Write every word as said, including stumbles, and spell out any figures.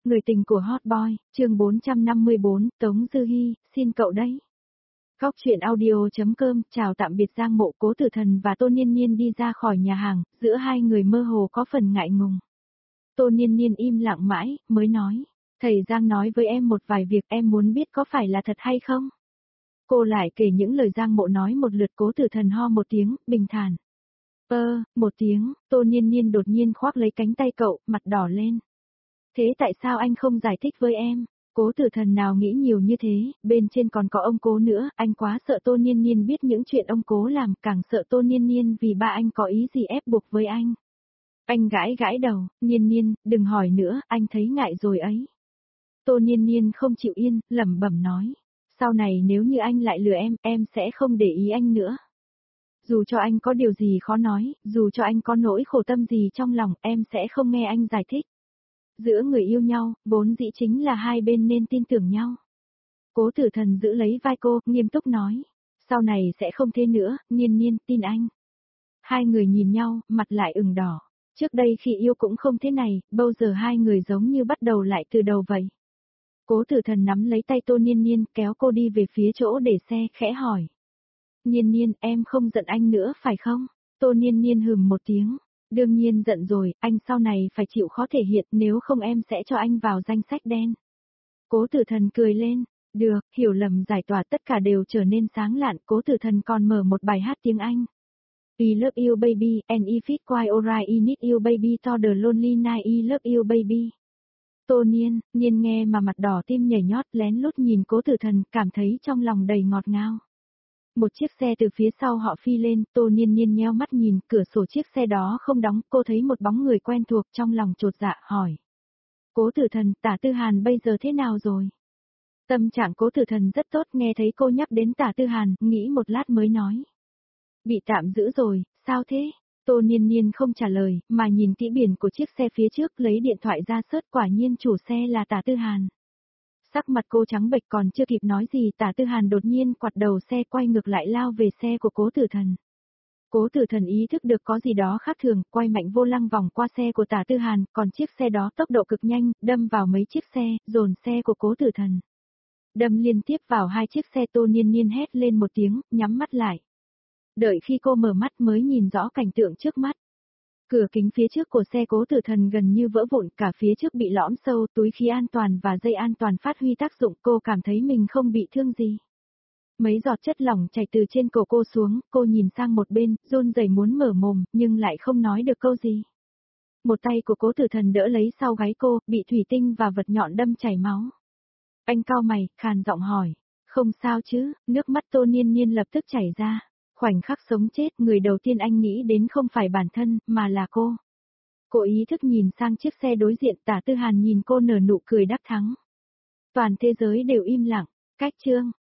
Người tình của Hot Boy, chương bốn trăm năm mươi bốn, Tống Dư Hi, xin cậu đấy. Góc truyện audio.com, chào tạm biệt Giang Mộ, Cố Tử Thần và Tô Niên Niên đi ra khỏi nhà hàng, giữa hai người mơ hồ có phần ngại ngùng. Tô Niên Niên im lặng mãi, mới nói, thầy Giang nói với em một vài việc, em muốn biết có phải là thật hay không? Cô lại kể những lời Giang Mộ nói một lượt. Cố Tử Thần ho một tiếng, bình thản. Ơ, một tiếng, Tô Niên Niên đột nhiên khoác lấy cánh tay cậu, mặt đỏ lên. Thế tại sao anh không giải thích với em? Cố Tử Thần nào nghĩ nhiều như thế, bên trên còn có ông Cố nữa, anh quá sợ Tô Niên Niên biết những chuyện ông Cố làm, càng sợ Tô Niên Niên vì ba anh có ý gì ép buộc với anh. Anh gãi gãi đầu, Niên Niên, đừng hỏi nữa, anh thấy ngại rồi ấy. Tô Niên Niên không chịu yên, lẩm bẩm nói, sau này nếu như anh lại lừa em, em sẽ không để ý anh nữa. Dù cho anh có điều gì khó nói, dù cho anh có nỗi khổ tâm gì trong lòng, em sẽ không nghe anh giải thích. Giữa người yêu nhau, vốn dĩ chính là hai bên nên tin tưởng nhau. Cố Tử Thần giữ lấy vai cô, nghiêm túc nói. Sau này sẽ không thế nữa, Niên Niên, tin anh. Hai người nhìn nhau, mặt lại ửng đỏ. Trước đây khi yêu cũng không thế này, bao giờ hai người giống như bắt đầu lại từ đầu vậy. Cố Tử Thần nắm lấy tay Tô Niên Niên, kéo cô đi về phía chỗ để xe, khẽ hỏi. Niên Niên, em không giận anh nữa phải không? Tô Niên Niên hừm một tiếng. Đương nhiên giận rồi, anh sau này phải chịu khó thể hiện, nếu không em sẽ cho anh vào danh sách đen. Cố Tử Thần cười lên, được, hiểu lầm giải tỏa, tất cả đều trở nên sáng lạn. Cố Tử Thần còn mở một bài hát tiếng Anh. I love you baby, and if it's quite alright, I need you baby, to the lonely night, I love you baby. Tô Niên, Niên nghe mà mặt đỏ tim nhảy nhót, lén lút nhìn Cố Tử Thần, cảm thấy trong lòng đầy ngọt ngào. Một chiếc xe từ phía sau họ phi lên, Tô Niên Niên nheo mắt nhìn, cửa sổ chiếc xe đó không đóng, cô thấy một bóng người quen thuộc, trong lòng chột dạ, hỏi. Cố Tử Thần, Tả Tư Hàn bây giờ thế nào rồi? Tâm trạng Cố Tử Thần rất tốt, nghe thấy cô nhắc đến Tả Tư Hàn, nghĩ một lát mới nói. Bị tạm giữ rồi, sao thế? Tô Niên Niên không trả lời, mà nhìn kỹ biển của chiếc xe phía trước, lấy điện thoại ra search, quả nhiên chủ xe là Tả Tư Hàn. Sắc mặt cô trắng bệch, còn chưa kịp nói gì, Tả Tư Hàn đột nhiên quạt đầu xe quay ngược lại lao về xe của Cố Tử Thần. Cố Tử Thần ý thức được có gì đó khác thường, quay mạnh vô lăng vòng qua xe của Tả Tư Hàn, còn chiếc xe đó tốc độ cực nhanh, đâm vào mấy chiếc xe, dồn xe của Cố Tử Thần. Đâm liên tiếp vào hai chiếc xe. Tô Niên Niên hét lên một tiếng, nhắm mắt lại. Đợi khi cô mở mắt mới nhìn rõ cảnh tượng trước mắt. Cửa kính phía trước của xe Cố Tử Thần gần như vỡ vụn, cả phía trước bị lõm sâu, túi khí an toàn và dây an toàn phát huy tác dụng, cô cảm thấy mình không bị thương gì. Mấy giọt chất lỏng chảy từ trên cổ cô xuống, cô nhìn sang một bên, run rẩy muốn mở mồm, nhưng lại không nói được câu gì. Một tay của Cố Tử Thần đỡ lấy sau gáy cô, bị thủy tinh và vật nhọn đâm chảy máu. Anh cau mày, khàn giọng hỏi, không sao chứ? Nước mắt Tô Niên Niên lập tức chảy ra. Khoảnh khắc sống chết, người đầu tiên anh nghĩ đến không phải bản thân, mà là cô. Cô ý thức nhìn sang chiếc xe đối diện, Tả Tư Hàn nhìn cô nở nụ cười đắc thắng. Toàn thế giới đều im lặng, cách chương.